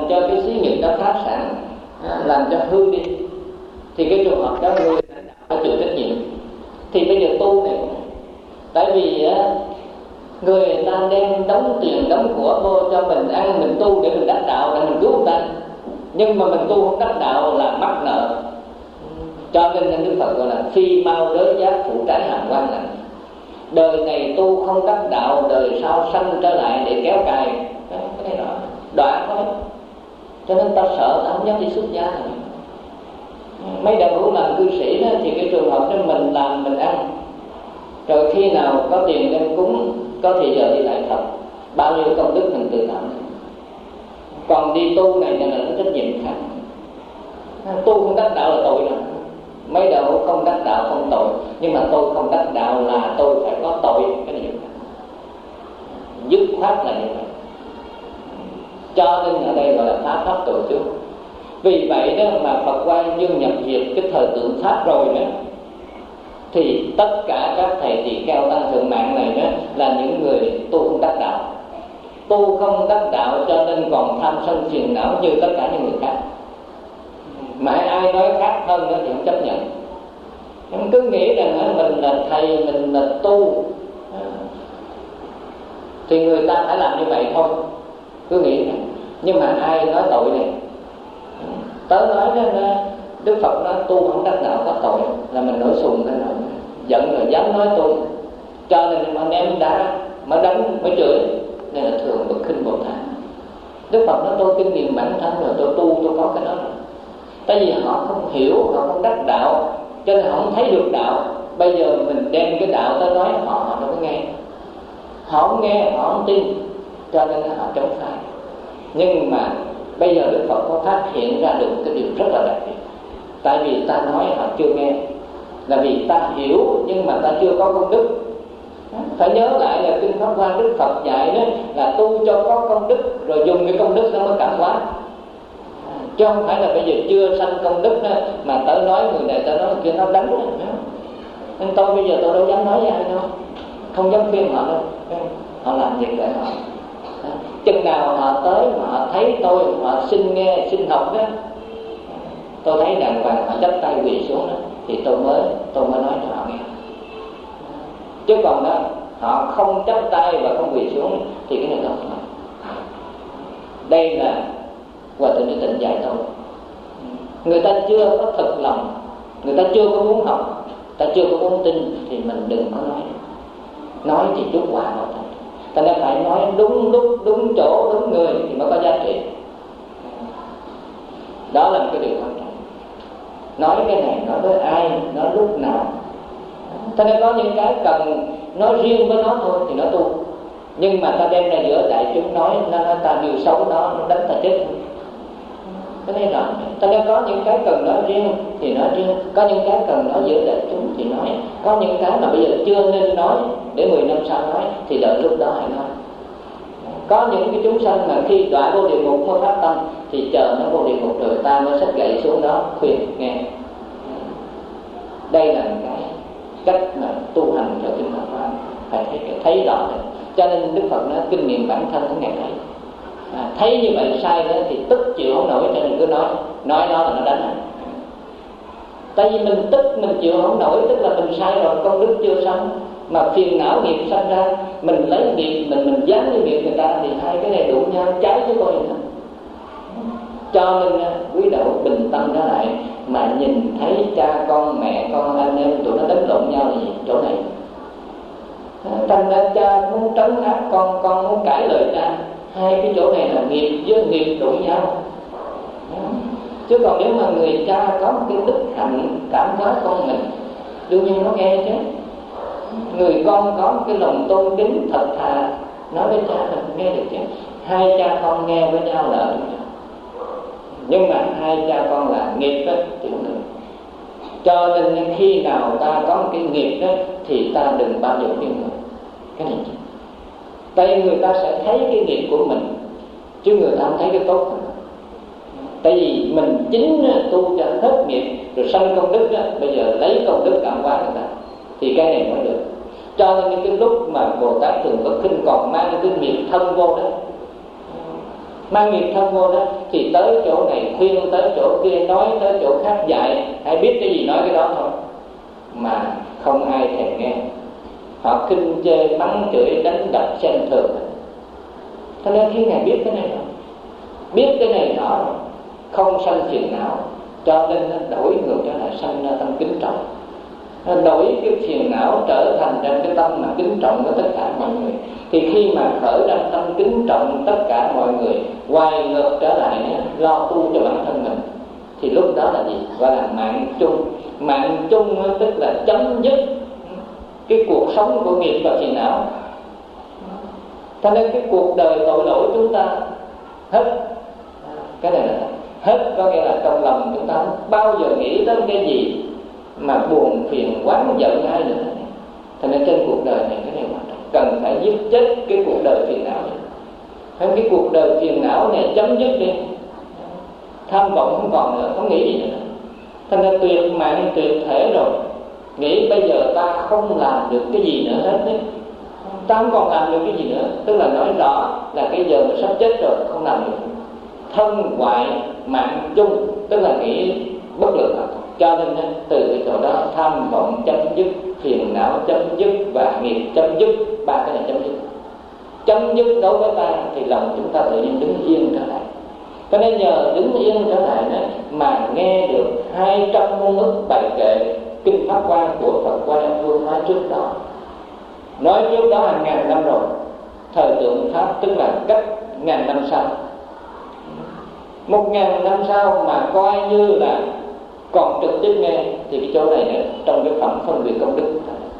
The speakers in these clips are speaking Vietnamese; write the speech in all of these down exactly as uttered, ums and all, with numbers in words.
cho cái xí nghiệp đó phá sản, làm cho hư đi, thì cái trường hợp đó người lãnh đạo phải chịu trách nhiệm. Thì bây giờ tu này, tại vì người ta đem đóng tiền đóng của vô cho mình ăn, mình tu để mình đắc đạo, để mình cứu người ta, nhưng mà mình tu không đắc đạo là mắc nợ. Cho nên Đức Phật gọi là phi mau đới giác phụ trái hàng quan nặng. Đời này tu không đắc đạo, đời sau sanh trở lại để kéo cài cái này đó đoạn thôi. Cho nên ta sợ, ta không dám đi xuất gia này. Mấy đạo hữu làm cư sĩ đó, thì cái trường hợp đó mình làm mình ăn, rồi khi nào có tiền đem cúng, có thì giờ đi lại Phật, bao nhiêu công đức mình tự làm. Còn đi tu này là nó trách nhiệm khác. Tu không đắc đạo là tội rồi. Mấy đạo hữu không đắc đạo không tội, nhưng mà tôi không đắc đạo là tôi phải có tội. Cái này dứt khoát là như vậy. Cho nên ở đây gọi là phá pháp tội trước. Vì vậy đó mà Phật quan Dương nhập diệt cái thời tượng Pháp rồi đó, thì tất cả các thầy tỳ kheo tăng thượng mạng này đó là những người tu không đắc đạo. Tu không đắc đạo cho nên còn tham sân phiền não như tất cả những người khác. Mà ai nói khác hơn đó thì không chấp nhận. Em cứ nghĩ rằng mình là thầy, mình là tu, thì người ta phải làm như vậy thôi. Cứ nghĩ này. Nhưng mà ai nói tội này, tớ nói đó, Đức Phật nói tu không đắc đạo có tội, là mình nổi sùng lên rồi, giận rồi dám nói tu, cho nên mà ném đá, mà đánh, mới chửi. Nên là thường bậc khinh Bồ Tát. Đức Phật nói tôi kinh nghiệm bản thân rồi, tôi tu tôi có cái đó rồi. Tại vì họ không hiểu, họ không đắc đạo, cho nên họ không thấy được đạo. Bây giờ mình đem cái đạo tới nói họ, họ đâu có nghe. Họ không nghe, họ không tin, cho nên họ chống phá. Nhưng mà bây giờ Đức Phật có phát hiện ra được cái điều rất là đặc biệt. Tại vì ta nói họ chưa nghe, là vì ta hiểu nhưng mà ta chưa có công đức. Phải nhớ lại là kinh Pháp Hoa Đức Phật dạy đó là tu cho có công đức, rồi dùng cái công đức đó mới cảm hóa. Chứ không phải là bây giờ chưa sanh công đức đó, mà tớ nói người này tớ nói người kia nó đánh đó. Nên tôi bây giờ tôi đâu dám nói với ai đâu, không dám khuyên họ đâu. Họ làm việc để họ, chừng nào họ tới mà họ thấy tôi, họ xin nghe, xin học đó, tôi thấy đàng hoàng họ chắp tay quỳ xuống đó, thì tôi mới tôi mới nói cho họ nghe. Chứ còn đó họ không chắp tay và không quỳ xuống thì cái này không phải. Đây là Hòa Thượng Trí Tịnh dạy thôi. Người ta chưa có thực lòng, người ta chưa có muốn học, ta chưa có muốn tin, thì mình đừng có nói. Nói thì chút quả thôi. Ta nên phải nói đúng lúc, đúng chỗ, đúng người thì mới có giá trị. Đó là một cái điều quan trọng. Nói cái này, nói với ai, nói lúc nào. Ta nên có những cái cần nói riêng với nó thôi thì nó tu. Nhưng mà ta đem ra giữa đại chúng nói, nó nói ta điều xấu đó, nó đánh ta chết. Cái này rõ. Ta nên có những cái cần nói riêng thì nói riêng, có những cái cần nói giữa đại chúng thì nói, có những cái mà bây giờ chưa nên nói, để mười năm sau nói thì đợi lúc đó hãy nói. Có những cái chúng sanh mà khi đọa vô địa ngục mới phát tâm, thì chờ nó vô địa ngục rồi ta mới xách gậy xuống đó khuyên nghe. Đây là cái cách mà tu hành cho chúng ta phải phải thấy, thấy rõ này. Cho nên Đức Phật nói kinh nghiệm bản thân của Ngài thấy. À, thấy như vậy sai đó thì tức chịu không nổi, cho nên cứ nói nói nó là nó đánh anh. Tại vì mình tức mình chịu không nổi, tức là mình sai rồi, công đức chưa xong, mà phiền não nghiệp sanh ra, mình lấy nghiệp mình mình dán cái nghiệp người ta, thì hai cái này đụng nhau trái với coi gì. Cho nên quý đạo bình tâm trở lại mà nhìn thấy cha con, mẹ con, anh em tụi nó đánh lộn nhau là gì chỗ này. Thành ra cha muốn trấn áp con, con muốn cãi lời cha. Hai cái chỗ này là nghiệp với nghiệp đụng nhau. Chứ còn nếu mà người cha có một cái đức hạnh cảm hóa con mình, đương nhiên nó nghe chứ. Người con có một cái lòng tôn kính thật thà, nói với cha mình nghe được chứ. Hai cha con nghe với nhau là được. Nhưng mà hai cha con là nghiệp đó thì không được. Cho nên khi nào ta có một cái nghiệp đó thì ta đừng bao giờ khuyên người. Cái này tại vì người ta sẽ thấy cái nghiệp của mình, chứ người ta không thấy cái tốt của mình. Tại vì mình chính tu cho hết nghiệp rồi sanh công đức đó, bây giờ lấy công đức cảm hóa người ta thì cái này mới được. Cho nên cái lúc mà Bồ Tát Thường Bất Khinh còn mang cái nghiệp thân vô đó, mang nghiệp thân vô đó thì tới chỗ này khuyên, tới chỗ kia nói, tới chỗ khác dạy, ai biết cái gì nói cái đó thôi, mà không ai thèm nghe. Họ khinh chê, mắng chửi, đánh đập, xem thường. Cho nên khi Ngài biết cái này rồi, biết cái này rõ rồi, không sanh phiền não, cho nên nó đổi ngược trở lại sanh ra tâm kính trọng. Nó đổi cái phiền não trở thành ra cái tâm mà kính trọng của tất cả mọi người. Thì khi mà khởi ra tâm kính trọng tất cả mọi người, quay ngược trở lại lo tu cho bản thân mình, thì lúc đó là gì? Gọi là mạng chung. Mạng chung tức là chấm dứt cái cuộc sống của nghiệp và phiền não. Cho nên cái cuộc đời tội lỗi chúng ta hết, cái này là hết, có nghĩa là trong lòng chúng ta không bao giờ nghĩ đến cái gì mà buồn phiền oán giận ai nữa. Cho nên trên cuộc đời này cái này quan trọng, cần phải giết chết cái cuộc đời phiền não này. Cái cuộc đời phiền não này chấm dứt đi, tham vọng không còn nữa, không nghĩ gì nữa. Cho nên tuyệt mạng tuyệt thể rồi, nghĩ bây giờ ta không làm được cái gì nữa hết đấy, ta không còn làm được cái gì nữa, tức là nói rõ là cái giờ mà sắp chết rồi, không làm được. Thân hoại mạng chung, tức là nghĩ bất lực. Cho nên từ cái chỗ đó tham vọng chấm dứt, phiền não chấm dứt và nghiệp chấm dứt, ba cái này chấm dứt. Chấm dứt đối với ta thì lòng chúng ta tự nhiên đứng yên trở lại. Cho nên nhờ đứng yên trở lại này mà nghe được hai trăm ngôn ức bài kệ kinh Pháp Hoa của Phật Quan Âm Vương nói trước đó. Nói trước đó hàng ngàn năm rồi, thời tượng Pháp tức là cách ngàn năm sau. Một ngàn năm sau mà coi như là còn trực tiếp nghe thì cái chỗ này nữa, trong cái phẩm phân biệt công đức.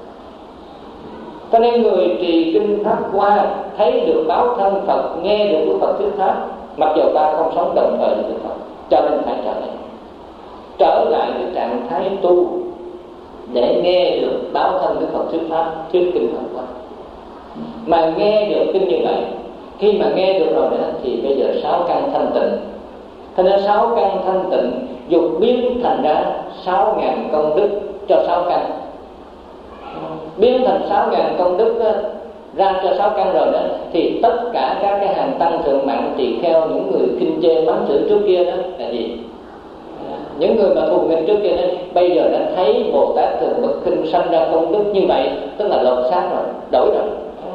Cho nên người trì kinh Pháp Hoa thấy được báo thân Phật, nghe được Đức Phật thuyết pháp, mặc dù ta không sống đồng thời với Đức Phật, cho nên phải trở lại trở lại cái trạng thái tu để nghe được báo thân Đức Phật thuyết pháp, thuyết kinh Phật Hoa. Mà nghe được kinh như vậy, khi mà nghe được rồi đó thì bây giờ sáu căn thanh tịnh. Thế nên sáu căn thanh tịnh dục biến thành ra sáu ngàn công đức cho sáu căn, biến thành sáu ngàn công đức đó, ra cho sáu căn rồi đó, thì tất cả các cái hàng tăng thượng mạng tỳ kheo, những người khinh chê mắng chửi trước kia đó là gì? Những người mà thù nghịch trước kia đó, bây giờ đã thấy Bồ Tát Thường Bậc Khinh sanh ra công đức như vậy, tức là lột xác rồi, đổi rồi.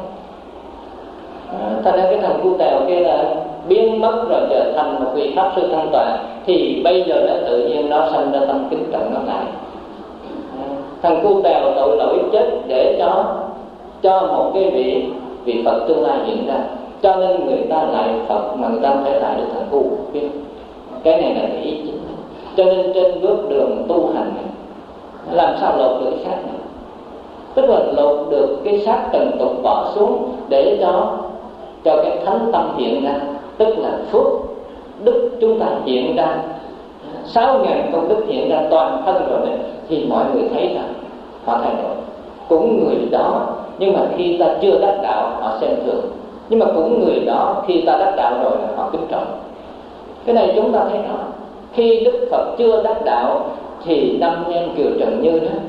Thành ra cái thằng cu tèo kia là biến mất rồi, giờ thành một vị pháp sư thanh tọa, thì bây giờ nó tự nhiên nó sanh ra tâm kính trọng nó lại. Thằng cu tèo tội lỗi chết để cho cho một cái vị vị Phật tương lai hiện ra, cho nên người ta lại Phật mà người ta phải lại được thằng cu. Cái này là cái ý chính. Cho nên trên bước đường tu hành này, làm sao lột được cái xác này? Tức là lột được cái xác trần tục bỏ xuống để cho cho cái thánh tâm hiện ra, tức là phước đức chúng ta hiện ra, sáu ngàn công đức hiện ra toàn thân rồi đấy, thì mọi người thấy rằng họ thay đổi. Cũng người đó, nhưng mà khi ta chưa đắc đạo họ xem thường, nhưng mà cũng người đó khi ta đắc đạo rồi họ kính trọng. Cái này chúng ta thấy rõ. Khi Đức Phật chưa đắc đạo thì năm nhân Kiều Trần Như đó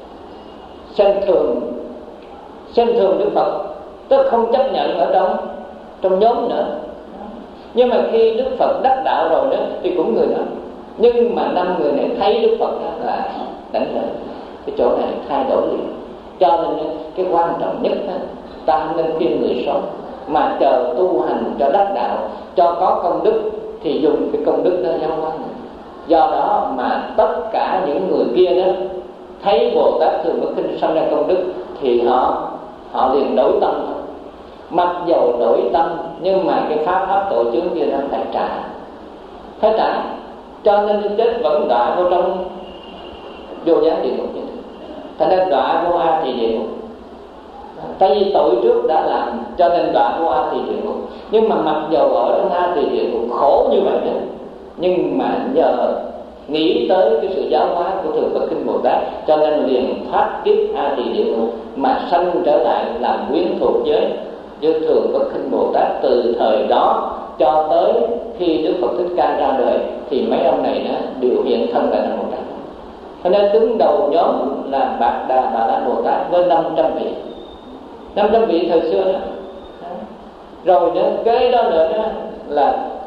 xem thường, xem thường Đức Phật, tức không chấp nhận ở trong trong nhóm nữa. Nhưng mà khi Đức Phật đắc đạo rồi đó thì cũng người đó, nhưng mà năm người này thấy Đức Phật đó là đánh lời. Cái chỗ này thay đổi liền. Cho nên cái quan trọng nhất đó, ta nên khuyên người sống mà chờ tu hành cho đắc đạo, cho có công đức thì dùng cái công đức đó giáo hóa. Do đó mà tất cả những người kia đó thấy Bồ Tát Thường Bậc Khinh sanh ra công đức thì họ họ liền đổi tâm thôi. Mặc dầu đổi tâm nhưng mà cái pháp pháp tội chướng kia nó phải trả, phải trả. Cho nên chết vẫn đọa vô trong vô gián địa ngục. Thành nên đọa vô A Tỳ địa ngục. Tại vì tội trước đã làm cho nên đọa vô A Tỳ địa ngục. Nhưng mà mặc dầu ở trong A Tỳ địa ngục khổ như vậy đó, nhưng mà nhờ nghĩ tới cái sự giáo hóa của Thường Bậc Khinh Bồ Tát, cho nên liền thoát kiếp A Tỳ địa ngục mà sanh trở lại làm quyến thuộc với với Thường Bậc Khinh Bồ Tát. Từ thời đó cho tới khi Đức Phật Thích Ca ra đời thì mấy ông này đó đều hiện thân tại Nam Bồ Tát. Cho nên đứng đầu nhóm là Bạc Đà Bà La Bồ Tát với năm trăm vị, năm trăm vị thời xưa đó. Rồi nữa cái đó nữa đó là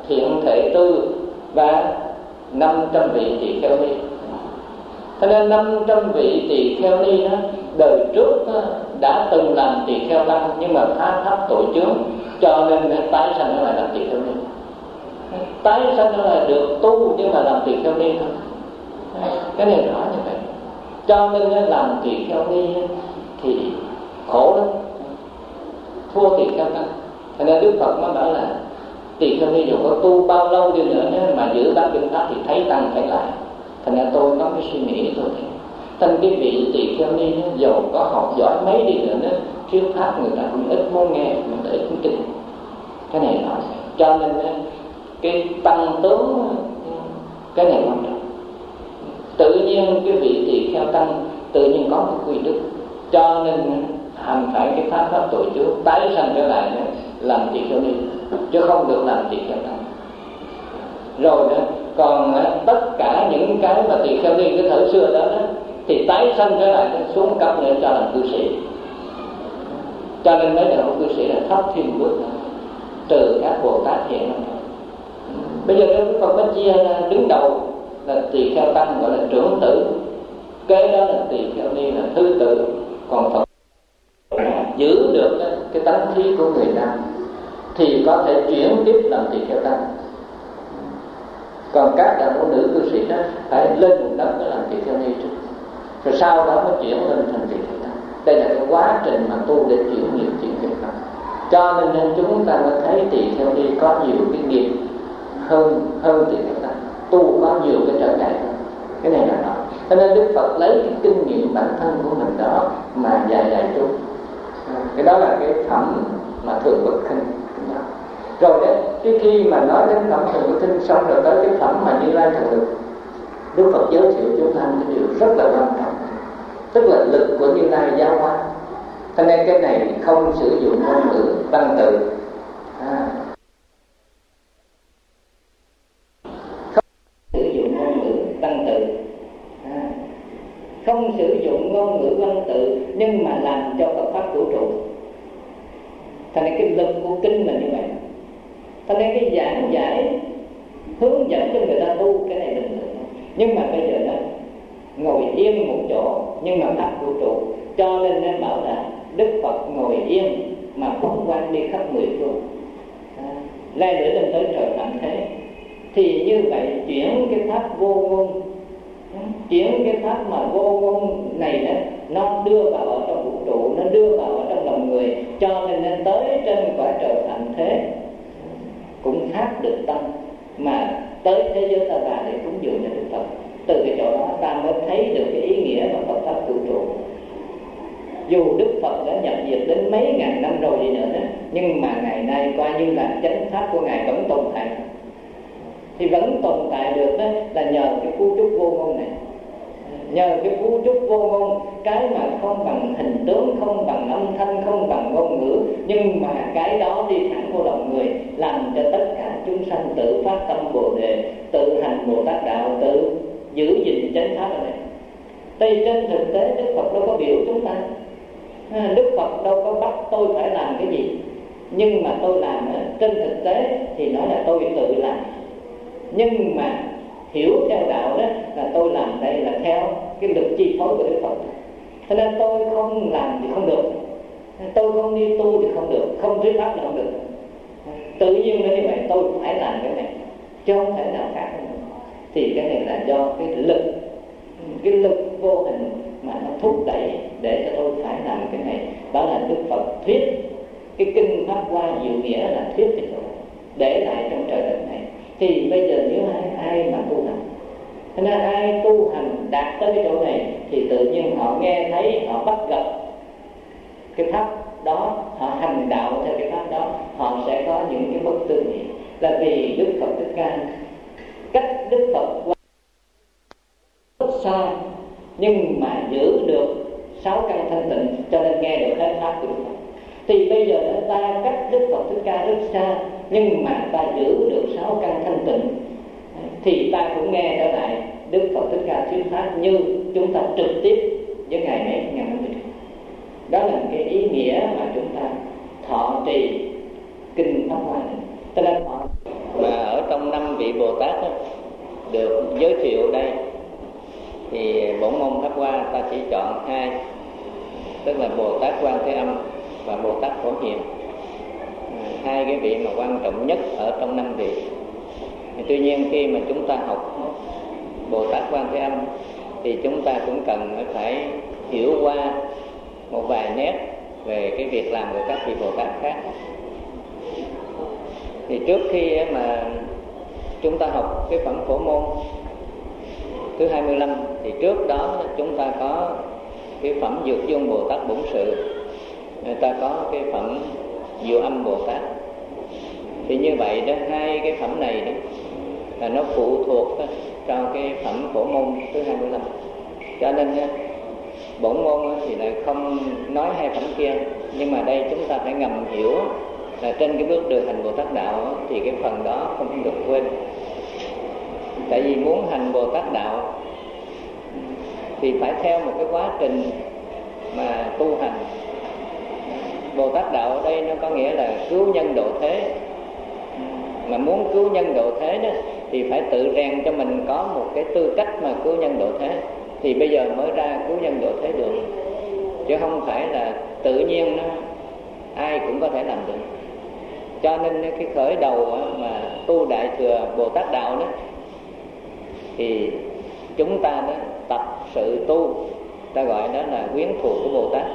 Thiện Thể Tư và năm trăm vị tỳ kheo ni. Cho nên năm trăm vị tỳ kheo ni đó, đời trước đó, đã từng làm tỳ kheo tăng nhưng mà phá thấp tội chướng, cho nên tái sanh nó lại làm tỳ kheo ni. Tái sanh nó là được tu nhưng mà làm tỳ kheo ni thôi. Cái này rõ như vậy. Cho nên làm tỳ kheo ni thì khổ lắm, thua tỳ kheo tăng. Cho nên Đức Phật mới bảo là tỳ kheo ni dù có tu bao lâu đi nữa mà giữ bát chánh pháp thì thấy tăng thấy lại. Thành ra tôi có cái suy nghĩ tôi thấy thành cái vị tỳ kheo ni dầu có học giỏi mấy đi nữa nữa, thuyết pháp người ta cũng ít muốn nghe, người ta ít muốn tin. Cái này nói cho nên cái tăng tướng cái này quan trọng. Tự nhiên cái vị tỳ kheo tăng tự nhiên có một quy đức, cho nên hành phải cái pháp pháp tội trước, tái sanh trở lại làm tỳ kheo ni, chứ không được làm tỳ kheo tăng. Rồi đó, còn tất cả những cái mà tỳ kheo ni cái thời xưa đó, đó thì tái sanh trở lại xuống cấp nữa cho làm cư sĩ. Cho nên mấy đạo cư sĩ là thấp thêm bước nữa, trừ các Bồ Tát hiện nữa. Bây giờ Đức Phật mới chia ra đứng đầu là tỳ kheo tăng gọi là trưởng tử, kế đó là tỳ kheo ni là thứ tử. Còn Phật giữ được cái tánh khí của người nam thì có thể chuyển tiếp làm tỳ kheo tăng. Còn các đạo nữ cư sĩ đó phải lên một đất để làm tỳ kheo ni trước, rồi sau đó mới chuyển lên thành tỳ kheo tăng. Đây là cái quá trình mà tu để chuyển nghiệp chuyển nghiệp tăng. Cho nên, nên chúng ta mới thấy tỳ kheo ni có nhiều cái nghiệp hơn hơn tỳ kheo tăng, tu có nhiều cái trở ngại hơn. Cái này là nói. Cho nên Đức Phật lấy cái kinh nghiệm bản thân của mình đó mà dạy dạy chúng. Cái đó là cái phẩm mà thường bất khinh. Rồi đấy, cái khi mà nói đến phẩm thường bất khinh xong rồi tới cái phẩm mà Như Lai thực lực, Đức Phật giới thiệu chúng ta cái điều rất là quan trọng, tức là lực của Như Lai giáo hóa. Cho nên cái này không sử dụng ngôn ngữ văn tự, à, không sử dụng ngôn ngữ văn tự, à, không sử dụng ngôn ngữ văn tự nhưng mà làm cho Phật pháp vũ trụ. Thành nên cái lực của kinh là như vậy. Thành nên cái giảng giải hướng dẫn cho người ta tu cái này bình thường. Nhưng mà bây giờ đó ngồi yên một chỗ nhưng mà pháp vũ trụ, cho nên nên bảo là Đức Phật ngồi yên mà phóng quang đi khắp mười phương, à, lai lửa lên tới trời tận thế. Thì như vậy chuyển cái pháp vô ngôn, chuyển cái pháp mà vô ngôn này đó, nó đưa vào ở trong vũ trụ, nó đưa vào ở trong lòng người, cho nên nên tới trên quả trời tận thế cũng phát được tâm, mà tới thế giới ta bà để cúng dường cho Đức Phật. Từ cái chỗ đó ta mới thấy được cái ý nghĩa của Phật pháp vũ trụ. Dù Đức Phật đã nhập diệt đến mấy ngàn năm rồi đi nữa đó, nhưng mà ngày nay coi như là chánh pháp của Ngài vẫn tồn tại. Thì vẫn tồn tại được đó là nhờ cái cú trúc vô ngôn này. Nhờ cái cú trúc vô ngôn, cái mà không bằng hình tướng, không bằng âm thanh, không bằng ngôn ngữ, nhưng mà cái đó đi thẳng vô lòng người, làm cho tất cả chúng sanh tự phát tâm Bồ Đề, tự hành Bồ Tát đạo, tự giữ gìn chánh pháp ở đây. Tại trên thực tế Đức Phật đâu có biểu chúng ta, Đức Phật đâu có bắt tôi phải làm cái gì, nhưng mà tôi làm trên thực tế thì nói là tôi tự làm. Nhưng mà hiểu theo đạo đó là tôi làm đây là theo cái lực chi phối của Đức Phật. Cho nên tôi không làm thì không được, tôi không đi tu thì không được, không thuyết pháp thì không được. Tự nhiên như vậy tôi phải làm cái này, chứ không thể nào khác. Thì cái này là do cái lực, cái lực vô hình mà nó thúc đẩy để cho tôi phải làm cái này. Đó là Đức Phật thuyết cái kinh Pháp Hoa Diệu Nghĩa là thuyết cái chỗ để lại trong trời đất này. Thì bây giờ nếu ai, ai mà tu hành, nên ai tu hành đạt tới cái chỗ này thì tự nhiên họ nghe thấy, họ bắt gặp cái pháp đó, họ hành đạo theo cái pháp đó, họ sẽ có những cái bất tư nghị. Là vì Đức Phật Thích Ca cách Đức Phật qua rất xa, nhưng mà giữ được sáu căn thanh tịnh, cho nên nghe được hết pháp của Đức Phật. Thì bây giờ ta cách Đức Phật Thích Ca rất xa, nhưng mà ta giữ được sáu căn thanh tịnh, thì ta cũng nghe trở lại Đức Phật Thích Ca thuyết pháp như chúng ta trực tiếp với Ngài mấy ngàn năm trước. Đó là cái ý nghĩa mà chúng ta thọ trì kinh Pháp Hoa này. Cho nên họ mà ở năm vị Bồ Tát đó, được giới thiệu đây, thì bổn môn Pháp Hoa ta chỉ chọn hai, tức là Bồ Tát Quan Thế Âm và Bồ Tát Phổ Hiền, hai cái vị mà quan trọng nhất ở trong năm vị. Tuy nhiên khi mà chúng ta học Bồ Tát Quan Thế Âm thì chúng ta cũng cần phải hiểu qua một vài nét về cái việc làm của các vị Bồ Tát khác. Thì trước khi mà chúng ta học cái phẩm Phổ Môn thứ hai mươi lăm thì trước đó chúng ta có cái phẩm Dược Dương Bồ Tát Bổn Sự, người ta có cái phẩm Diệu Âm Bồ Tát. Thì như vậy đó, hai cái phẩm này đó là nó phụ thuộc đó, cho cái phẩm Phổ Môn thứ hai mươi lăm. Cho nên bổn môn thì lại không nói hai phẩm kia, nhưng mà đây chúng ta phải ngầm hiểu là trên cái bước đường hành Bồ Tát Đạo thì cái phần đó không được quên. Tại vì muốn hành Bồ Tát Đạo thì phải theo một cái quá trình mà tu hành. Bồ Tát Đạo ở đây nó có nghĩa là cứu nhân độ thế. Mà muốn cứu nhân độ thế đó thì phải tự rèn cho mình có một cái tư cách mà cứu nhân độ thế, thì bây giờ mới ra cứu nhân độ thế được, chứ không phải là tự nhiên nó ai cũng có thể làm được. Cho nên cái khởi đầu mà tu Đại Thừa Bồ Tát Đạo đó thì chúng ta đó tập sự tu, ta gọi đó là quyến thuộc của Bồ Tát.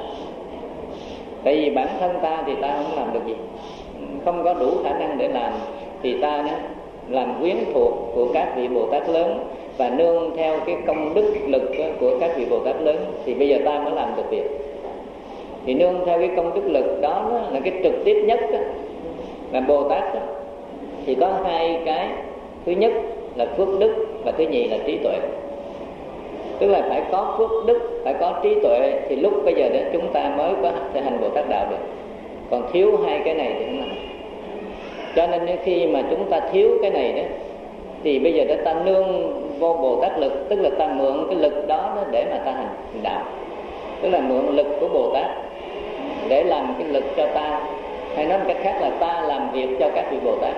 Tại vì bản thân ta thì ta không làm được gì, không có đủ khả năng để làm, thì ta đó làm quyến thuộc của các vị Bồ Tát lớn và nương theo cái công đức lực của các vị Bồ Tát lớn thì bây giờ ta mới làm được việc. Thì nương theo cái công đức lực đó, đó là cái trực tiếp nhất đó, là Bồ Tát đó, thì có hai cái. Thứ nhất là phước đức và thứ nhì là trí tuệ. Tức là phải có phước đức, phải có trí tuệ thì lúc bây giờ đó chúng ta mới có thể hành Bồ Tát Đạo được. Còn thiếu hai cái này thì không làm. Cho nên khi mà chúng ta thiếu cái này đó thì bây giờ đó ta nương vô Bồ Tát lực, tức là ta mượn cái lực đó, đó để mà ta hành đạo. Tức là mượn lực của Bồ Tát để làm cái lực cho ta, hay nói một cách khác là ta làm việc cho các vị Bồ Tát.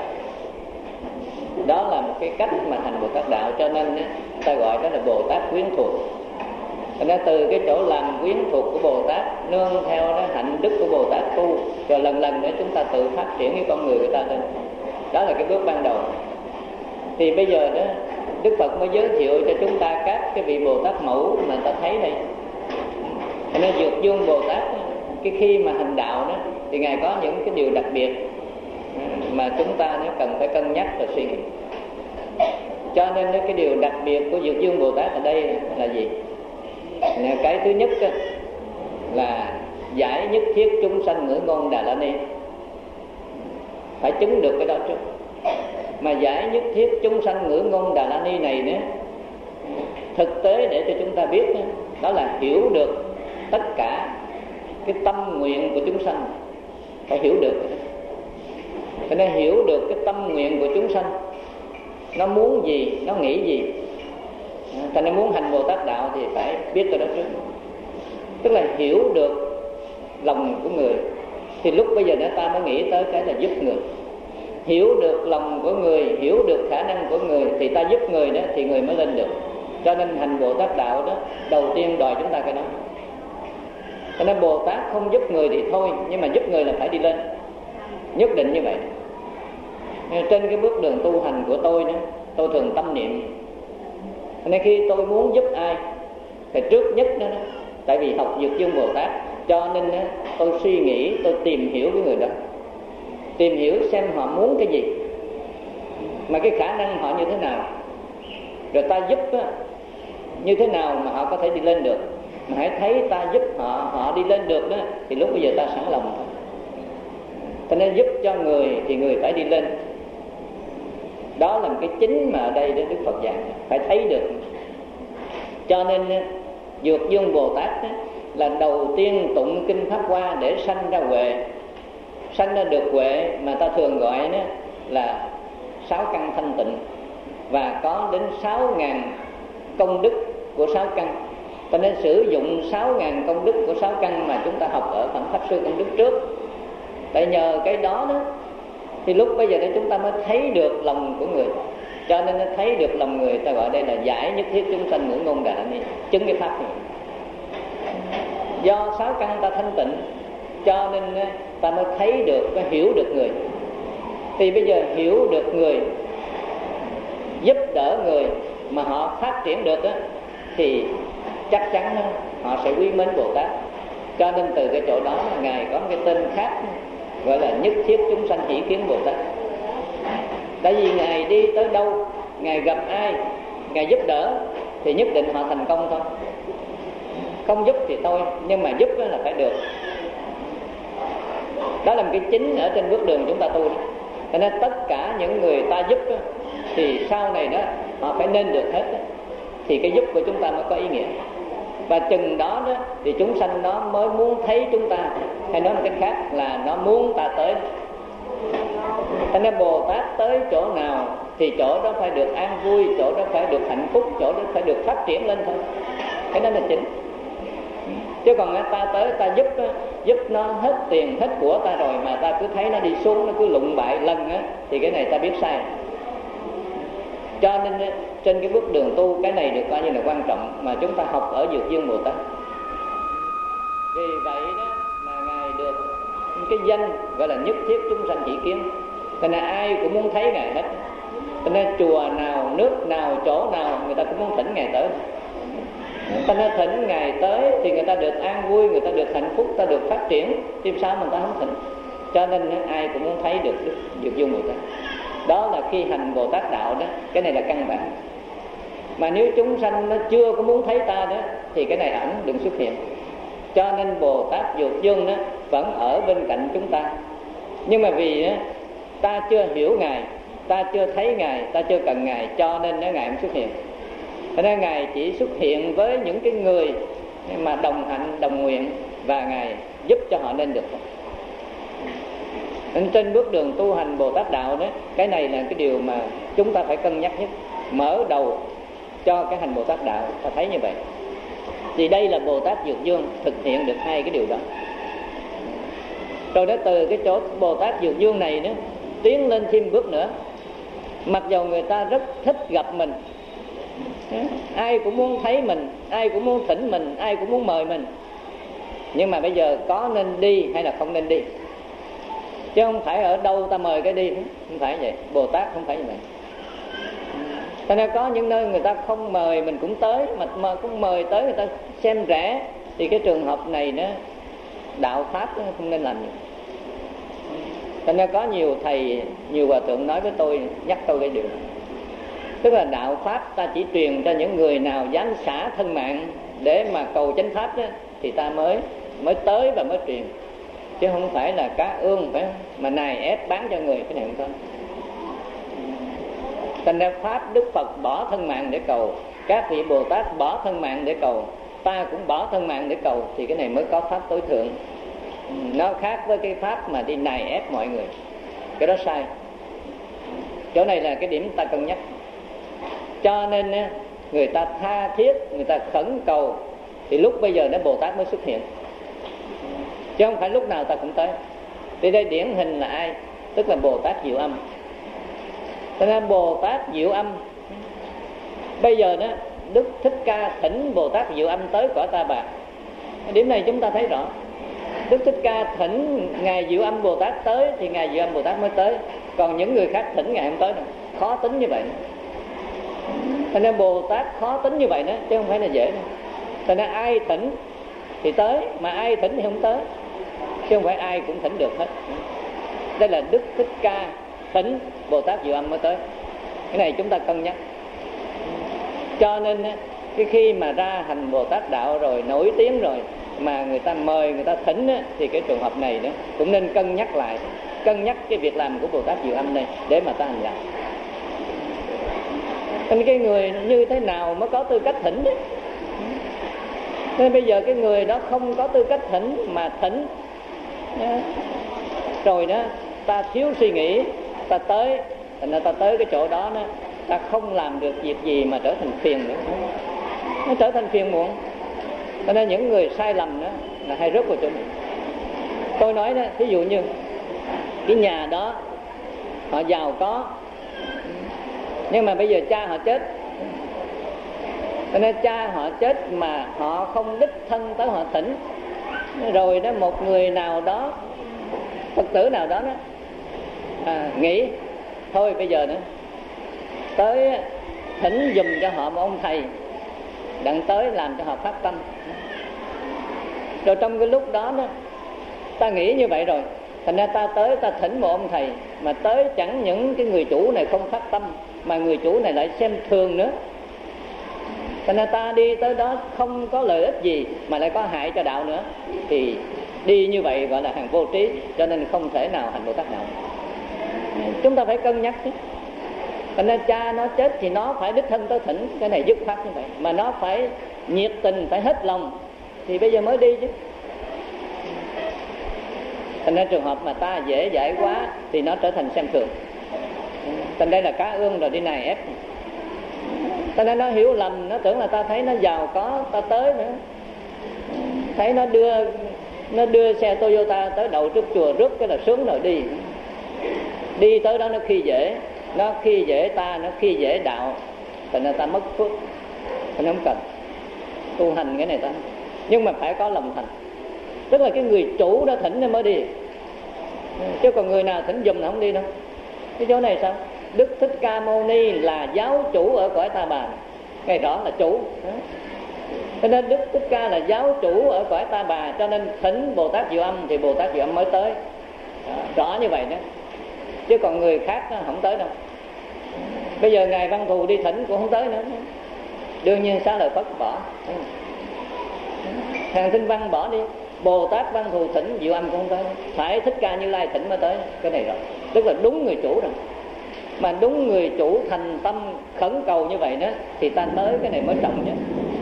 Đó là một cái cách mà hành Bồ Tát Đạo. Cho nên ta gọi đó là Bồ Tát quyến thuộc. Cho nên từ cái chỗ làm quyến thuộc của Bồ Tát, nương theo đó hạnh đức của Bồ Tát tu, rồi lần lần để chúng ta tự phát triển cái con người của ta lên. Đó là cái bước ban đầu. Thì bây giờ đó Đức Phật mới giới thiệu cho chúng ta các cái vị Bồ Tát mẫu mà ta thấy đây. Cho nên Dược Dương Bồ Tát cái khi mà hành đạo đó thì Ngài có những cái điều đặc biệt mà chúng ta nó cần phải cân nhắc và suy nghĩ. Cho nên cái điều đặc biệt của Dược Dương Bồ Tát ở đây là gì? Cái thứ nhất là giải nhất thiết chúng sanh ngữ ngôn Đà La Ni. Phải chứng được cái đó trước. Mà giải nhất thiết chúng sanh ngữ ngôn Đà La Ni này nữa, thực tế để cho chúng ta biết đó, đó là hiểu được tất cả cái tâm nguyện của chúng sanh. Phải hiểu được. Cho nên hiểu được cái tâm nguyện của chúng sanh, nó muốn gì, nó nghĩ gì. Cho nên muốn hành Bồ Tát Đạo thì phải biết cái đó trước. Tức là hiểu được lòng của người, thì lúc bây giờ nữa ta mới nghĩ tới cái là giúp người. Hiểu được lòng của người, hiểu được khả năng của người thì ta giúp người đó thì người mới lên được. Cho nên hành Bồ Tát Đạo đó đầu tiên đòi chúng ta cái đó. Cho nên Bồ Tát không giúp người thì thôi, nhưng mà giúp người là phải đi lên, nhất định như vậy. Trên cái bước đường tu hành của tôi đó, tôi thường tâm niệm. Nên khi tôi muốn giúp ai thì trước nhất đó, tại vì học Dược Dương Bồ Tát, cho nên đó, tôi suy nghĩ, tôi tìm hiểu cái người đó, tìm hiểu xem họ muốn cái gì, mà cái khả năng họ như thế nào, rồi ta giúp đó, như thế nào mà họ có thể đi lên được. Mà hãy thấy ta giúp họ, họ đi lên được đó, thì lúc bây giờ ta sẵn lòng. Cho nên giúp cho người thì người phải đi lên. Đó là một cái chính mà ở đây Đức Phật dạy, phải thấy được. Cho nên Dược Dương Bồ Tát là đầu tiên tụng kinh Pháp Hoa để sanh ra huệ. Sanh ra được huệ mà ta thường gọi là sáu căn thanh tịnh, và có đến sáu ngàn công đức của sáu căn. Cho nên sử dụng sáu ngàn công đức của sáu căn mà chúng ta học ở phẩm Pháp Sư Công Đức trước. Tại nhờ cái đó đó thì lúc bây giờ để chúng ta mới thấy được lòng của người. Cho nên nó thấy được lòng người, ta gọi đây là giải nhất thiết chúng sanh ngữ ngôn đà ni, chứng cái pháp này. Do sáu căn ta thanh tịnh, cho nên ta mới thấy được, mới hiểu được người. Thì bây giờ hiểu được người, giúp đỡ người mà họ phát triển được á, thì chắc chắn họ sẽ quý mến Bồ Tát. Cho nên từ cái chỗ đó Ngài có một cái tên khác gọi là nhất thiết chúng sanh chỉ kiến Bồ Tát. Tại vì Ngài đi tới đâu, Ngài gặp ai, Ngài giúp đỡ thì nhất định họ thành công thôi. Không giúp thì thôi, nhưng mà giúp là phải được. Đó là một cái chính ở trên bước đường chúng ta tu. Cho nên tất cả những người ta giúp thì sau này đó họ phải nên được hết, thì cái giúp của chúng ta mới có ý nghĩa. Và chừng đó đó thì chúng sanh nó mới muốn thấy chúng ta, hay nói một cách khác là nó muốn ta tới. Cho nên Bồ Tát tới chỗ nào thì chỗ đó phải được an vui, chỗ đó phải được hạnh phúc, chỗ đó phải được phát triển lên thôi. Cái đó là chính. Chứ còn ta tới ta giúp giúp nó hết tiền hết của ta rồi mà ta cứ thấy nó đi xuống, nó cứ lụng bại lần á, thì cái này ta biết sai. Cho nên trên cái bước đường tu, cái này được coi như là quan trọng mà chúng ta học ở Dược Dương Bồ Tát. Vì vậy đó mà Ngài được cái danh gọi là nhất thiết chúng sanh chỉ kiến. Cho nên ai cũng muốn thấy Ngài hết. Cho nên chùa nào, nước nào, chỗ nào người ta cũng muốn thỉnh Ngài tới. Ta nên thỉnh Ngài tới thì người ta được an vui, người ta được hạnh phúc, ta được phát triển. Chứ sao mà ta không thỉnh? Cho nên ai cũng muốn thấy được Đức Dược Dương Bồ Tát. Đó là khi hành Bồ Tát đạo đó, cái này là căn bản. Mà nếu chúng sanh nó chưa có muốn thấy ta đó thì cái này ẩn đừng xuất hiện. Cho nên Bồ Tát Dược Dương đó vẫn ở bên cạnh chúng ta. Nhưng mà vì đó, ta chưa hiểu Ngài, ta chưa thấy Ngài, ta chưa cần Ngài, cho nên nó Ngài không xuất hiện. Cho nên Ngài chỉ xuất hiện với những cái người mà đồng hạnh, đồng nguyện, và Ngài giúp cho họ nên được. Nên trên bước đường tu hành Bồ Tát đạo đó, cái này là cái điều mà chúng ta phải cân nhắc nhất. Mở đầu cho cái hành Bồ Tát đạo, ta thấy như vậy. Thì đây là Bồ Tát Dược Dương thực hiện được hai cái điều đó. Rồi đó từ cái chỗ Bồ Tát Dược Dương này đó, tiến lên thêm bước nữa. Mặc dù người ta rất thích gặp mình, ai cũng muốn thấy mình, ai cũng muốn thỉnh mình, ai cũng muốn mời mình, nhưng mà bây giờ có nên đi hay là không nên đi? Chứ không phải ở đâu ta mời cái đi, không phải vậy. Bồ Tát không phải như vậy. Cho nên có những nơi người ta không mời mình cũng tới, mà, mà cũng mời tới người ta xem rẻ, thì cái trường hợp này nó đạo pháp nó không nên làm gì. Cho nên có nhiều thầy, nhiều hòa thượng nói với tôi, nhắc tôi cái điều này. Tức là đạo pháp ta chỉ truyền cho những người nào dám xả thân mạng để mà cầu chánh pháp đó, thì ta mới mới tới và mới truyền. Chứ không phải là cá ương phải mà nài ép bán cho người, cái này không có. Thành ra pháp Đức Phật bỏ thân mạng để cầu, các vị Bồ Tát bỏ thân mạng để cầu, ta cũng bỏ thân mạng để cầu, thì cái này mới có pháp tối thượng. Nó khác với cái pháp mà đi nài ép mọi người, cái đó sai. Chỗ này là cái điểm ta cân nhắc. Cho nên người ta tha thiết, người ta khẩn cầu, thì lúc bây giờ nó Bồ Tát mới xuất hiện, chứ không phải lúc nào ta cũng tới. Thì đây điển hình là ai? Tức là Bồ Tát Diệu Âm. Cho nên Bồ Tát Diệu Âm, bây giờ đó Đức Thích Ca thỉnh Bồ Tát Diệu Âm tới cõi Ta Bà. Điểm này chúng ta thấy rõ. Đức Thích Ca thỉnh Ngài Diệu Âm Bồ Tát tới thì Ngài Diệu Âm Bồ Tát mới tới. Còn những người khác thỉnh Ngài không tới đâu. Khó tính như vậy. Cho nên Bồ Tát khó tính như vậy đó, chứ không phải là dễ đâu. Cho nên ai thỉnh thì tới, mà ai thỉnh thì không tới, chứ không phải ai cũng thỉnh được hết. Đây là Đức Thích Ca thỉnh Bồ Tát Diệu Âm mới tới. Cái này chúng ta cân nhắc. Cho nên cái khi mà ra hành Bồ Tát đạo rồi, nổi tiếng rồi, mà người ta mời, người ta thỉnh thì cái trường hợp này đó cũng nên cân nhắc lại, cân nhắc cái việc làm của Bồ Tát Diệu Âm này để mà ta hành làm. Nên cái người như thế nào mới có tư cách thỉnh đấy. Nên bây giờ cái người đó không có tư cách thỉnh mà thỉnh rồi đó, ta thiếu suy nghĩ, ta tới, thành ra ta tới cái chỗ đó, đó ta không làm được việc gì mà trở thành phiền nữa, nó trở thành phiền muộn. Cho nên những người sai lầm đó là hay rớt vào chỗ này. Tôi nói đó, ví dụ như cái nhà đó họ giàu có, Nhưng mà bây giờ cha họ chết, cho nên cha họ chết mà họ không đích thân tới họ thỉnh. Rồi đó một người nào đó, Phật tử nào đó, đó à, nghĩ thôi bây giờ nữa tới thỉnh giùm cho họ một ông thầy, đặng tới làm cho họ phát tâm. Rồi trong cái lúc đó, đó ta nghĩ như vậy rồi, thành ra ta tới ta thỉnh một ông thầy, mà tới chẳng những cái người chủ này không phát tâm, mà người chủ này lại xem thường nữa. Thành ra ta đi tới đó không có lợi ích gì, mà lại có hại cho đạo nữa, thì đi như vậy gọi là hàng vô trí, cho nên không thể nào hành Bồ Tát đạo. Chúng ta phải cân nhắc chứ. Thành ra cha nó chết thì nó phải đích thân tới thỉnh, cái này dứt khoát như vậy, mà nó phải nhiệt tình, phải hết lòng, thì bây giờ mới đi chứ. Thành ra trường hợp mà ta dễ dãi quá thì nó trở thành xem thường. Thành đây là cá ương rồi đi này ép. Thành ra nó hiểu lầm, nó tưởng là ta thấy nó giàu có, ta tới nữa, thấy nó đưa nó đưa xe Toyota tới đậu trước chùa rước cái là sướng rồi đi. Đi tới đó nó khi dễ, nó khi dễ ta, nó khi dễ đạo, thành ra ta mất phước. Thành không cần tu hành cái này ta, nhưng mà phải có lòng thành. Tức là cái người chủ đã thỉnh nó mới đi, chứ còn người nào thỉnh giùm nó không đi đâu. Cái chỗ này sao? Đức Thích Ca Mâu Ni là giáo chủ ở cõi Ta Bà, ngày rõ là chủ. Cho nên Đức Thích Ca là giáo chủ ở cõi Ta Bà, cho nên thỉnh Bồ Tát Diệu Âm thì Bồ Tát Diệu Âm mới tới. Đó, rõ như vậy đó. Chứ còn người khác không tới đâu. Bây giờ Ngài Văn Thù đi thỉnh cũng không tới nữa. Đương nhiên Xá Lợi Phất bỏ, Hàng Tinh Văn bỏ đi, Bồ Tát Văn Thù thỉnh Diệu Âm cũng không tới, phải Thích Ca Như Lai thỉnh mới tới. Cái này rồi, tức là đúng người chủ rồi. Mà đúng người chủ thành tâm khẩn cầu như vậy đó thì ta tới, cái này mới trọng chứ.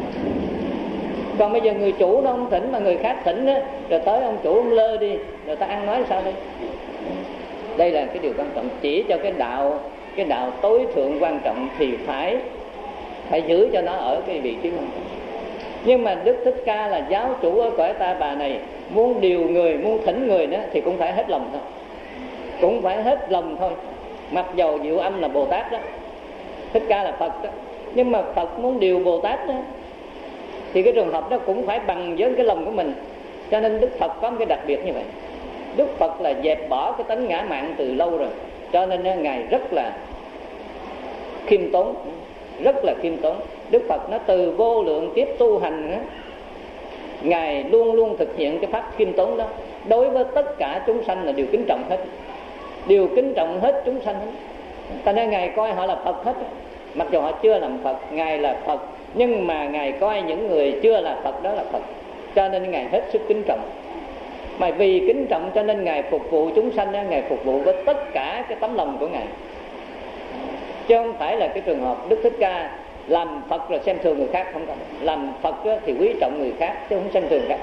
Còn bây giờ người chủ nó không thỉnh mà người khác thỉnh đó, rồi tới ông chủ ông lơ đi, rồi ta ăn nói sao đây? Đây là cái điều quan trọng, chỉ cho cái đạo cái đạo tối thượng quan trọng thì phải phải giữ cho nó ở cái vị trí quan trọng. Nhưng mà Đức Thích Ca là giáo chủ ở cõi Ta Bà này, muốn điều người, muốn thỉnh người đó thì cũng phải hết lòng thôi, cũng phải hết lòng thôi. Mặc dầu Diệu Âm là Bồ Tát đó, Thích Ca là Phật đó, nhưng mà Phật muốn điều Bồ Tát đó thì cái trường hợp đó cũng phải bằng với cái lòng của mình. Cho nên Đức Phật có một cái đặc biệt như vậy. Đức Phật là dẹp bỏ cái tánh ngã mạn từ lâu rồi, cho nên Ngài rất là khiêm tốn, rất là khiêm tốn. Đức Phật nó từ vô lượng kiếp tu hành đó, Ngài luôn luôn thực hiện cái pháp khiêm tốn đó. Đối với tất cả chúng sanh là điều kính trọng hết, điều kính trọng hết chúng sanh hết. Cho nên Ngài coi họ là Phật hết. Mặc dù họ chưa làm Phật, Ngài là Phật, nhưng mà Ngài coi những người chưa là Phật đó là Phật, cho nên Ngài hết sức kính trọng. Mà vì kính trọng cho nên Ngài phục vụ chúng sanh, Ngài phục vụ với tất cả cái tấm lòng của Ngài, chứ không phải là cái trường hợp Đức Thích Ca làm Phật rồi xem thường người khác. Không có, làm Phật thì quý trọng người khác chứ không xem thường khác.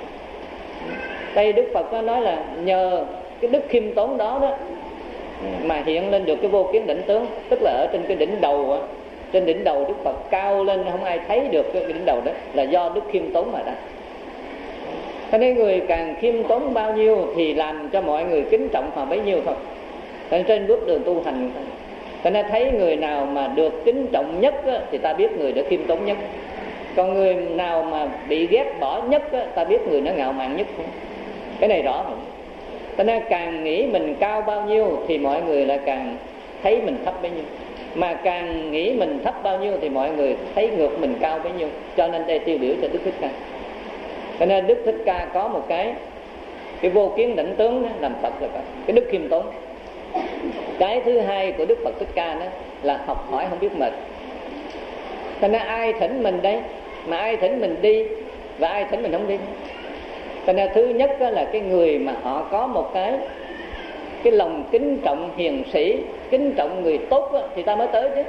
Đây Đức Phật nói là nhờ cái đức khiêm tốn đó đó mà hiện lên được cái vô kiến đỉnh tướng. Tức là ở trên cái đỉnh đầu, trên đỉnh đầu Đức Phật cao lên không ai thấy được cái đỉnh đầu đó, là do đức khiêm tốn mà ra. Cho nên người càng khiêm tốn bao nhiêu thì làm cho mọi người kính trọng họ bấy nhiêu thôi. Nên trên bước đường tu hành, cho nên thấy người nào mà được kính trọng nhất á, thì ta biết người đã khiêm tốn nhất. Còn người nào mà bị ghét bỏ nhất á, ta biết người nó ngạo mạn nhất. Cái này rõ rồi. Cho nên càng nghĩ mình cao bao nhiêu thì mọi người lại càng thấy mình thấp bấy nhiêu, mà càng nghĩ mình thấp bao nhiêu thì mọi người thấy ngược mình cao bấy nhiêu. Cho nên đây tiêu biểu cho Đức Thích Ca. Cho nên Đức Thích Ca có một cái cái vô kiến đỉnh tướng đó, làm Phật rồi, cái đức khiêm tốn. Cái thứ hai của Đức Phật Thích Ca đó là học hỏi không biết mệt. Cho nên ai thỉnh mình đây, mà ai thỉnh mình đi và ai thỉnh mình không đi. Cho nên thứ nhất đó là cái người mà họ có một cái cái lòng kính trọng hiền sĩ, kính trọng người tốt đó, thì ta mới tới chứ.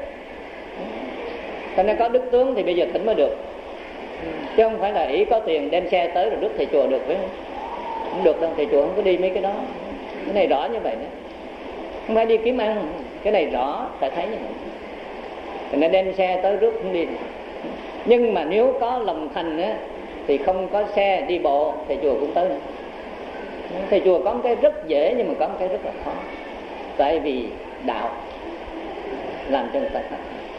Cho nên có đức tướng thì bây giờ thỉnh mới được, chứ không phải là ý có tiền đem xe tới rồi rước thầy chùa được với không? Không được đâu, thầy chùa không có đi mấy cái đó. Cái này rõ như vậy đó, không phải đi kiếm ăn. Cái này rõ, phải thấy như vậy. Cho nên đem xe tới rước không đi. Nhưng mà nếu có lòng thành á, thì không có xe đi bộ, thầy chùa cũng tới. Thầy chùa có một cái rất dễ, nhưng mà có một cái rất là khó. Tại vì đạo làm cho người ta thành.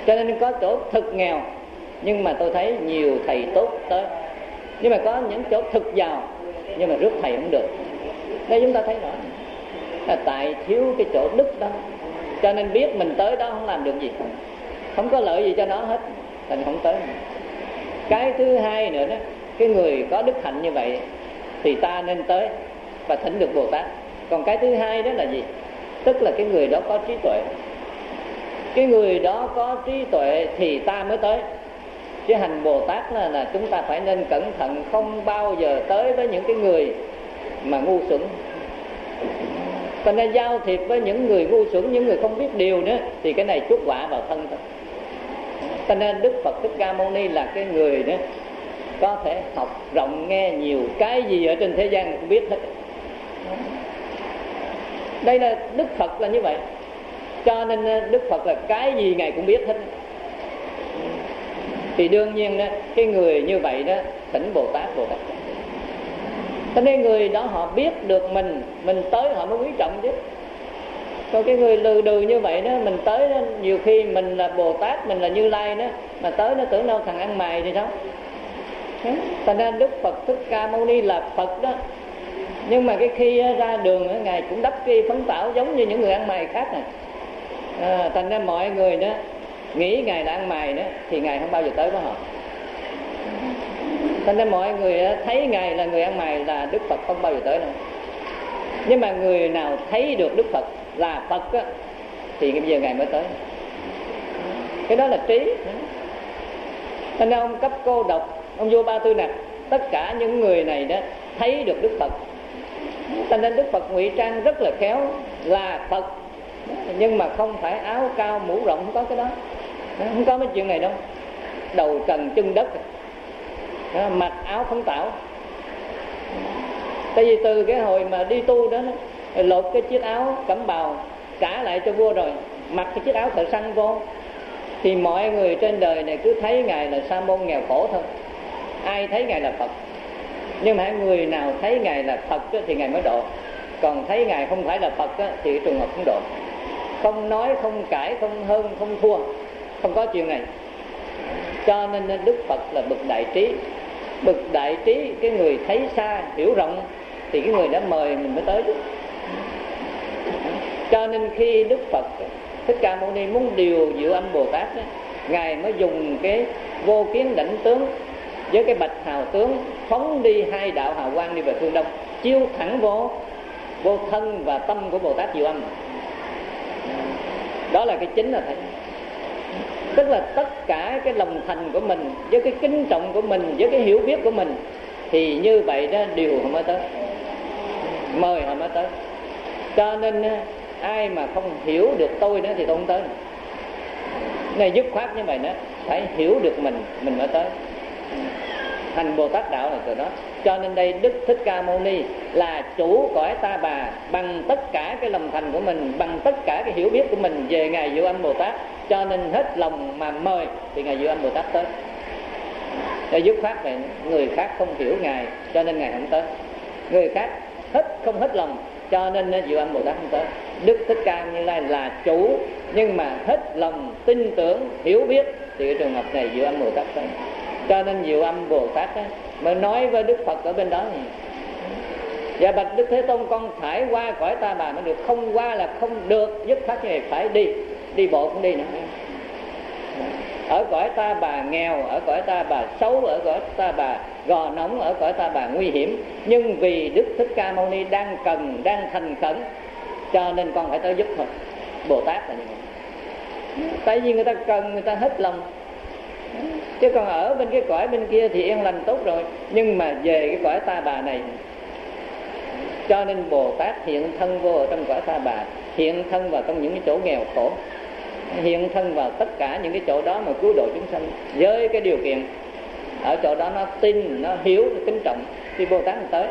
Cho nên có chỗ thực nghèo nhưng mà tôi thấy nhiều thầy tốt tới, nhưng mà có những chỗ thực giàu nhưng mà rước thầy không được. Đây chúng ta thấy rõ là tại thiếu cái chỗ đức đó. Cho nên biết mình tới đó không làm được gì, không có lợi gì cho nó hết, thành không tới. Cái thứ hai nữa đó, cái người có đức hạnh như vậy thì ta nên tới và thỉnh được Bồ Tát. Còn cái thứ hai đó là gì? Tức là cái người đó có trí tuệ. Cái người đó có trí tuệ thì ta mới tới. Chứ hành Bồ Tát là, là chúng ta phải nên cẩn thận, không bao giờ tới với những cái người mà ngu xuẩn. Còn nên giao thiệp với những người ngu xuẩn, những người không biết điều nữa, thì cái này chuốc quả vào thân thôi. Cho nên Đức Phật Thích Ca Mâu Ni là cái người đó có thể học rộng nghe nhiều, cái gì ở trên thế gian cũng biết hết. Đây là Đức Phật là như vậy. Cho nên Đức Phật là cái gì Ngài cũng biết hết. Thì đương nhiên đó, cái người như vậy đó thỉnh Bồ Tát, Bồ Tát. Cho nên người đó họ biết được mình, mình tới họ mới quý trọng chứ. Còn cái người lừ đừ như vậy đó, mình tới đó, nhiều khi mình là Bồ Tát, mình là Như Lai đó, mà tới nó tưởng đâu thằng ăn mày thì sao? Thành ra Đức Phật Thích Ca Mâu Ni là Phật đó, nhưng mà cái khi ra đường Ngài cũng đắp cái phấn tảo giống như những người ăn mày khác này. À, thành ra mọi người đó nghĩ Ngài là ăn mày đó thì Ngài không bao giờ tới với họ. Thành ra mọi người thấy Ngài là người ăn mày là Đức Phật không bao giờ tới đâu. Nhưng mà người nào thấy được Đức Phật là Phật á, thì bây giờ Ngài mới tới. Cái đó là trí. Thành ra ông Cấp Cô Độc, ông Vua Ba Tư Nặc, tất cả những người này đó thấy được Đức Phật. Thành ra Đức Phật ngụy trang rất là khéo là Phật, nhưng mà không phải áo cao mũ rộng, không có cái đó, không có mấy chuyện này đâu. Đầu trần chân đất, mặc áo phấn tảo. Tại vì từ cái hồi mà đi tu đó, lột cái chiếc áo cẩm bào trả lại cho vua rồi, mặc cái chiếc áo thợ săn vô, thì mọi người trên đời này cứ thấy Ngài là sa môn nghèo khổ thôi. Ai thấy Ngài là Phật. Nhưng mà người nào thấy Ngài là Phật thì Ngài mới độ. Còn thấy Ngài không phải là Phật thì trường hợp không độ. Không nói, không cãi, không hơn, không thua, không có chuyện này. Cho nên Đức Phật là bậc đại trí. Bậc đại trí, cái người thấy xa, hiểu rộng, thì cái người đã mời mình mới tới chứ. Cho nên khi Đức Phật Thích Ca Mâu Ni muốn điều Diệu Âm Bồ Tát đó, Ngài mới dùng cái vô kiến đảnh tướng với cái bạch hào tướng phóng đi hai đạo hào quang đi về phương đông, chiếu thẳng vô vô thân và tâm của Bồ Tát Diệu Âm. Đó là cái chính là thấy. Tức là tất cả cái lòng thành của mình, với cái kính trọng của mình, với cái hiểu biết của mình, thì như vậy đó điều họ mới tới, mời họ mới tới. Cho nên ai mà không hiểu được tôi nữa thì tôi không tới. Này dứt khoát như vậy đó, phải hiểu được mình, mình mới tới. Hành Bồ Tát đạo là từ đó. Cho nên đây Đức Thích Ca Mâu Ni là chủ cõi Ta Bà, bằng tất cả cái lòng thành của mình, bằng tất cả cái hiểu biết của mình về Ngài Diệu Âm Bồ Tát. Cho nên hết lòng mà mời thì Ngài Diệu Âm Bồ Tát tới. Để dứt khoát này, người khác không hiểu Ngài cho nên Ngài không tới. Người khác hết không hết lòng cho nên Diệu Âm Bồ Tát không tới. Đức Thích Ca Như Lai là chủ, nhưng mà hết lòng tin tưởng hiểu biết thì cái trường hợp này Diệu Âm Bồ Tát tới. Cho nên Diệu Âm Bồ Tát á, mới nói với Đức Phật ở bên đó này: dạ bạch Đức Thế Tôn, con phải qua cõi Ta Bà mới được, không qua là không được, dứt khoát như vậy phải đi, đi bộ cũng đi nữa. Ở cõi Ta Bà nghèo, ở cõi Ta Bà xấu, ở cõi Ta Bà gò nóng, ở cõi Ta Bà nguy hiểm, nhưng vì Đức Thích Ca Mâu Ni đang cần, đang thành khẩn, cho nên con phải tới giúp thôi. Bồ Tát là như vậy. Tại vì người ta cần, người ta hết lòng. Chứ còn ở bên cái cõi bên kia thì yên lành tốt rồi, nhưng mà về cái cõi Ta Bà này, cho nên Bồ Tát hiện thân vô ở trong cõi Ta Bà, hiện thân vào trong những cái chỗ nghèo khổ, hiện thân vào tất cả những cái chỗ đó mà cứu độ chúng sanh, với cái điều kiện ở chỗ đó nó tin, nó hiếu, nó kính trọng thì Bồ Tát tới.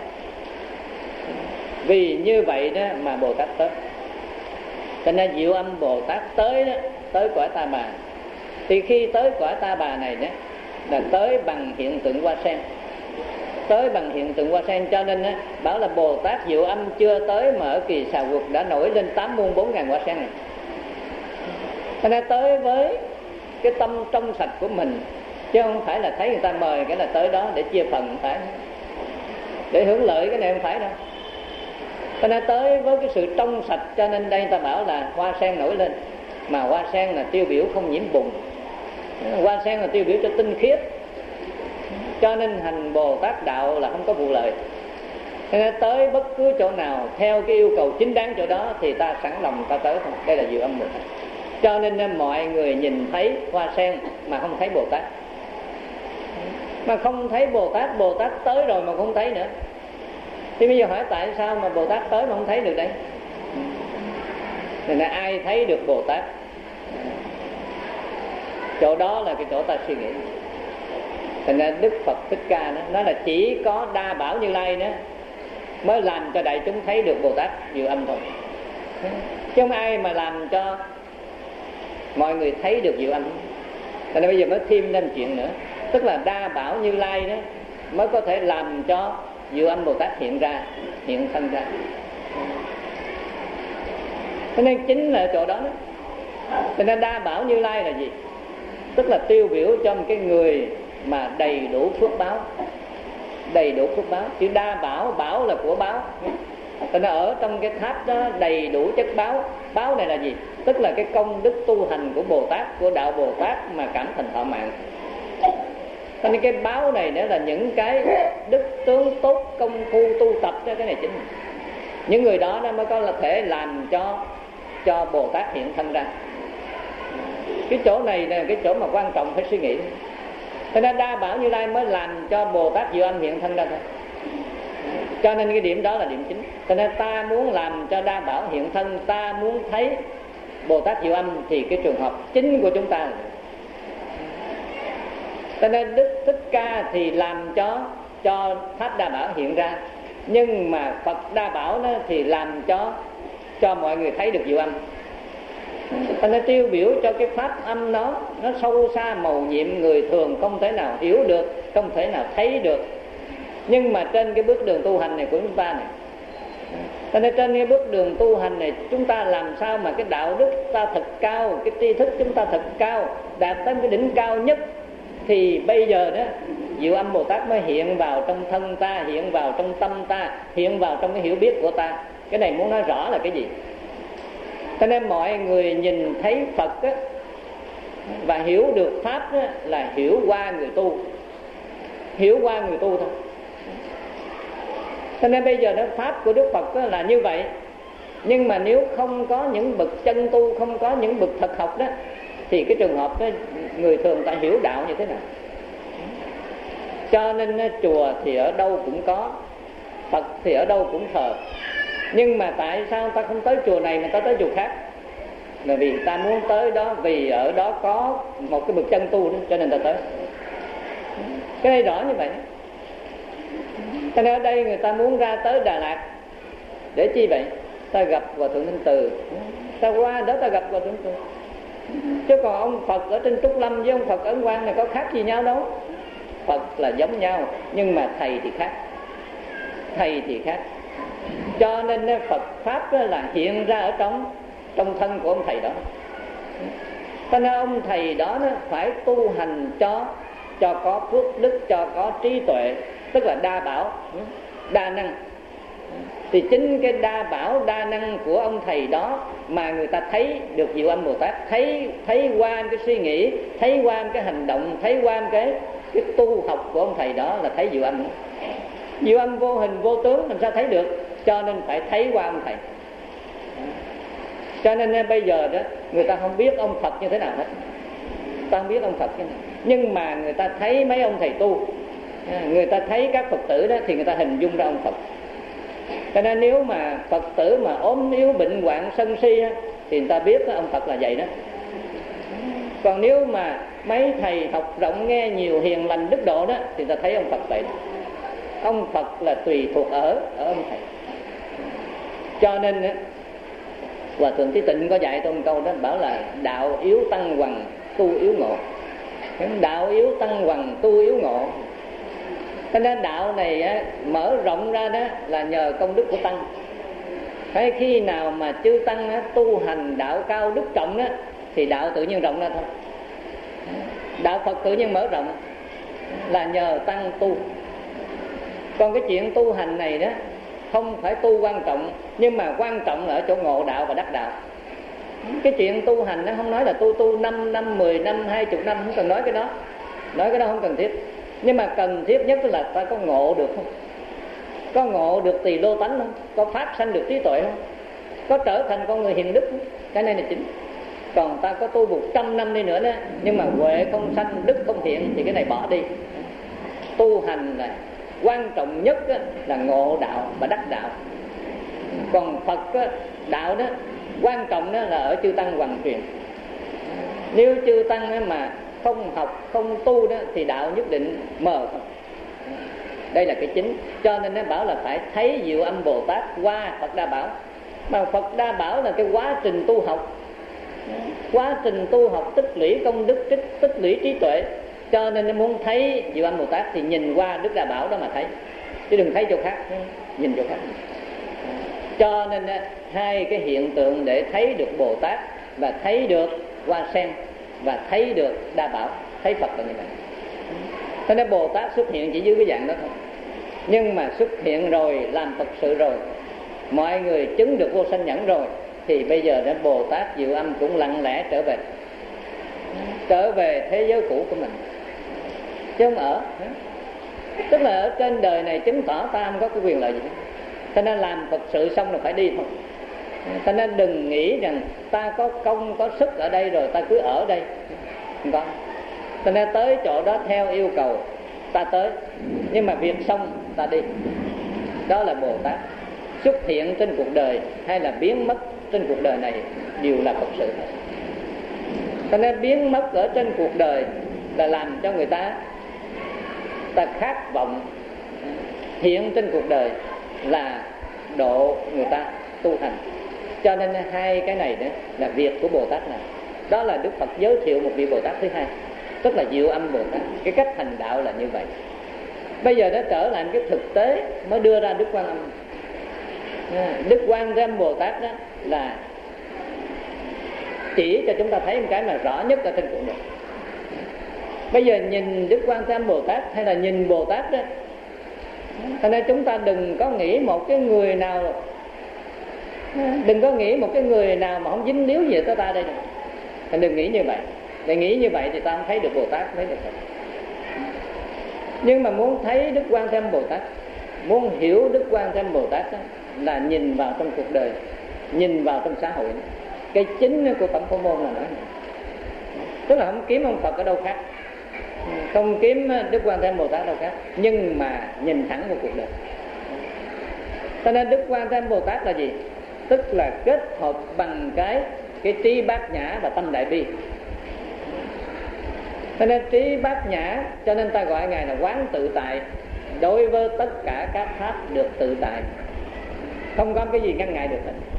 Vì như vậy đó mà Bồ Tát tới. Cho nên Diệu Âm Bồ Tát tới đó, tới cõi Ta Bà. Thì khi tới cõi Ta Bà này đó là tới bằng hiện tượng hoa sen, tới bằng hiện tượng hoa sen. Cho nên á, bảo là Bồ Tát Diệu Âm chưa tới mà ở Kỳ Xà Quật đã nổi lên tám muôn bốn ngàn hoa sen này. Cho nên tới với cái tâm trong sạch của mình, chứ không phải là thấy người ta mời cái là tới đó để chia phần, phải để hưởng lợi, cái này không phải đâu. Cho nên tới với cái sự trong sạch, cho nên đây ta bảo là hoa sen nổi lên. Mà hoa sen là tiêu biểu không nhiễm bùn, hoa sen là tiêu biểu cho tinh khiết. Cho nên hành Bồ Tát đạo là không có vụ lợi. Cho nên tới bất cứ chỗ nào theo cái yêu cầu chính đáng chỗ đó thì ta sẵn lòng ta tới thôi. Đây là Diệu Âm Bồ Tát. Cho nên mọi người nhìn thấy hoa sen mà không thấy Bồ Tát, mà không thấy Bồ Tát, Bồ Tát tới rồi mà không thấy nữa. Thì bây giờ hỏi tại sao mà Bồ Tát tới mà không thấy được đây? Nên là ai thấy được Bồ Tát? Chỗ đó là cái chỗ ta suy nghĩ. Thành ra Đức Phật Thích Ca đó, nó là chỉ có Đa Bảo Như Lai đó mới làm cho đại chúng thấy được Bồ Tát Diệu Âm thôi, chứ không ai mà làm cho mọi người thấy được Diệu Âm. Thành ra bây giờ mới thêm lên chuyện nữa, tức là Đa Bảo Như Lai đó mới có thể làm cho Diệu Âm Bồ Tát hiện ra, hiện thân ra. Cho nên chính là chỗ đó đó. Cho nên Đa Bảo Như Lai là gì? Tức là tiêu biểu cho một cái người mà đầy đủ phước báo. Đầy đủ phước báo. Chữ Đa Bảo, bảo là của báo. Cho nên ở trong cái tháp đó đầy đủ chất báo. Báo này là gì? Tức là cái công đức tu hành của Bồ Tát, của đạo Bồ Tát mà cảm thành thọ mạng. Cho nên cái báo này nữa là những cái đức tướng tốt, công phu tu tập đó, cái này chính. Những người đó nó mới có là thể làm cho cho Bồ Tát hiện thân ra. Cái chỗ này là cái chỗ mà quan trọng phải suy nghĩ. Cho nên Đa Bảo Như Lai mới làm cho Bồ Tát Diệu Âm hiện thân ra thôi. Cho nên cái điểm đó là điểm chính. Cho nên ta muốn làm cho Đa Bảo hiện thân, ta muốn thấy Bồ Tát Diệu Âm thì cái trường hợp chính của chúng ta. Cho nên Đức Thích Ca thì làm cho cho Tháp Đa Bảo hiện ra, nhưng mà Phật Đa Bảo đó thì làm cho cho mọi người thấy được Diệu Âm. Cho nên tiêu biểu cho cái pháp âm đó, nó sâu xa màu nhiệm, người thường không thể nào hiểu được, không thể nào thấy được. Nhưng mà trên cái bước đường tu hành này của chúng ta này, cho nên trên cái bước đường tu hành này chúng ta làm sao mà cái đạo đức ta thật cao, cái tri thức chúng ta thật cao, đạt tới cái đỉnh cao nhất, thì bây giờ đó Diệu Âm Bồ Tát mới hiện vào trong thân ta, hiện vào trong tâm ta, hiện vào trong cái hiểu biết của ta. Cái này muốn nói rõ là cái gì? Cho nên mọi người nhìn thấy Phật á, và hiểu được Pháp á, là hiểu qua người tu, hiểu qua người tu thôi. Cho nên bây giờ đó Pháp của Đức Phật á, là như vậy. Nhưng mà nếu không có những bậc chân tu, không có những bậc thật học đó, thì cái trường hợp đó, người thường ta hiểu đạo như thế nào? Cho nên chùa thì ở đâu cũng có, Phật thì ở đâu cũng thờ. Nhưng mà tại sao ta không tới chùa này mà ta tới chùa khác? Là vì ta muốn tới đó, vì ở đó có một cái bậc chân tu đó, cho nên ta tới. Cái này rõ như vậy. Cho nên ở đây người ta muốn ra tới Đà Lạt để chi vậy? Ta gặp Hòa Thượng Minh Từ, ta qua đó ta gặp Hòa Thượng Minh Từ. Chứ còn ông Phật ở trên Trúc Lâm với ông Phật ở Ấn Quang này có khác gì nhau đâu. Phật là giống nhau, nhưng mà thầy thì khác. Thầy thì khác. Cho nên Phật Pháp là hiện ra ở trong trong thân của ông thầy đó. Cho nên ông thầy đó phải tu hành cho cho có phước đức, cho có trí tuệ, tức là đa bảo, đa năng. Thì chính cái đa bảo, đa năng của ông thầy đó mà người ta thấy được Diệu Âm Bồ Tát, thấy thấy qua cái suy nghĩ, thấy qua cái hành động, thấy qua cái cái tu học của ông thầy đó là thấy Diệu Âm. Diệu Âm vô hình vô tướng làm sao thấy được? Cho nên phải thấy qua ông thầy. Cho nên bây giờ đó người ta không biết ông Phật như thế nào hết, ta không biết ông Phật như thế nào, nhưng mà người ta thấy mấy ông thầy tu, người ta thấy các Phật tử đó thì người ta hình dung ra ông Phật. Cho nên nếu mà Phật tử mà ốm yếu bệnh hoạn sân si thì người ta biết ông Phật là vậy đó. Còn nếu mà mấy thầy học rộng nghe nhiều hiền lành đức độ đó thì người ta thấy ông Phật vậy đó. Ông Phật là tùy thuộc ở ở ông thầy. Cho nên Hòa Thượng Trí Tịnh có dạy tôi một câu đó, bảo là đạo yếu tăng hoằng, tu yếu ngộ. Đạo yếu tăng hoằng, tu yếu ngộ. Cho nên đạo này á, mở rộng ra đó là nhờ công đức của tăng. Thế khi nào mà chư tăng á, tu hành đạo cao đức trọng á, thì đạo tự nhiên rộng ra thôi. Đạo Phật tự nhiên mở rộng là nhờ tăng tu. Còn cái chuyện tu hành này đó không phải tu quan trọng, nhưng mà quan trọng là ở chỗ ngộ đạo và đắc đạo. Cái chuyện tu hành nó không nói là tu tu năm năm, mười năm, hai chục năm, không cần nói cái đó. Nói cái đó không cần thiết. Nhưng mà cần thiết nhất là ta có ngộ được không? Có ngộ được tỳ lô tánh không? Có phát sanh được trí tuệ không? Có trở thành con người hiền đức không? Cái này là chính. Còn ta có tu một trăm năm đi nữa đó, nhưng mà huệ không sanh, đức không hiện, thì cái này bỏ đi. Tu hành là quan trọng nhất là ngộ đạo và đắc đạo. Còn Phật đạo đó quan trọng đó là ở chư tăng hoằng truyền. Nếu chư tăng mà không học, không tu đó thì đạo nhất định mờ. Đây là cái chính. Cho nên nó bảo là phải thấy Diệu Âm Bồ Tát qua Phật Đa Bảo. Mà Phật Đa Bảo là cái quá trình tu học, quá trình tu học tích lũy công đức, tích, tích lũy trí tuệ. Cho nên nó muốn thấy Diệu Âm Bồ Tát thì nhìn qua Đức Đa Bảo đó mà thấy, chứ đừng thấy chỗ khác, nhìn chỗ khác. Cho nên hai cái hiện tượng để thấy được Bồ Tát và thấy được Hoa Sen và thấy được Đa Bảo, thấy Phật là như vậy. Thế nên Bồ Tát xuất hiện chỉ dưới cái dạng đó thôi. Nhưng mà xuất hiện rồi, làm thật sự rồi, mọi người chứng được vô sanh nhẫn rồi, thì bây giờ đó Bồ Tát Diệu Âm cũng lặng lẽ trở về, trở về thế giới cũ của mình, chứ không ở. Tức là ở trên đời này chứng tỏ ta không có cái quyền lợi gì hết. Cho nên làm Phật sự xong là phải đi thôi. Cho nên đừng nghĩ rằng ta có công có sức ở đây rồi ta cứ ở đây, không có. Cho nên tới chỗ đó theo yêu cầu ta tới, nhưng mà việc xong ta đi. Đó là Bồ Tát xuất hiện trên cuộc đời hay là biến mất trên cuộc đời này đều là Phật sự. Cho nên biến mất ở trên cuộc đời là làm cho người ta ta khát vọng, hiện trên cuộc đời là độ người ta tu hành. Cho nên hai cái này đó là việc của Bồ Tát này. Đó là Đức Phật giới thiệu một vị Bồ Tát thứ hai, tức là Diệu Âm Bồ Tát. Cái cách hành đạo là như vậy. Bây giờ nó trở lại cái thực tế mới đưa ra Đức Quan Âm. Đức Quan Âm Bồ Tát đó là chỉ cho chúng ta thấy một cái mà rõ nhất ở trên cuộc đời. Bây giờ nhìn Đức Quan Âm Bồ Tát hay là nhìn Bồ Tát đó, cho nên chúng ta đừng có nghĩ một cái người nào, đừng có nghĩ một cái người nào mà không dính líu gì tới ta đây đâu. Đừng nghĩ như vậy. Để nghĩ như vậy thì ta không thấy được Bồ Tát, thấy được Phật. Nhưng mà muốn thấy Đức Quan Âm Bồ Tát, muốn hiểu Đức Quan Âm Bồ Tát đó, là nhìn vào trong cuộc đời, nhìn vào trong xã hội. Cái chính của Tổng Phổ Môn là nói này. Tức là không kiếm ông Phật ở đâu khác, không kiếm Đức Quan Âm Bồ Tát đâu khác, nhưng mà nhìn thẳng vào cuộc đời. Cho nên Đức Quan Âm Bồ Tát là gì? Tức là kết hợp bằng cái cái trí bát nhã và tâm đại bi. Cho nên trí bát nhã, cho nên ta gọi ngài là quán tự tại. Đối với tất cả các pháp được tự tại, không có cái gì ngăn ngại được hết.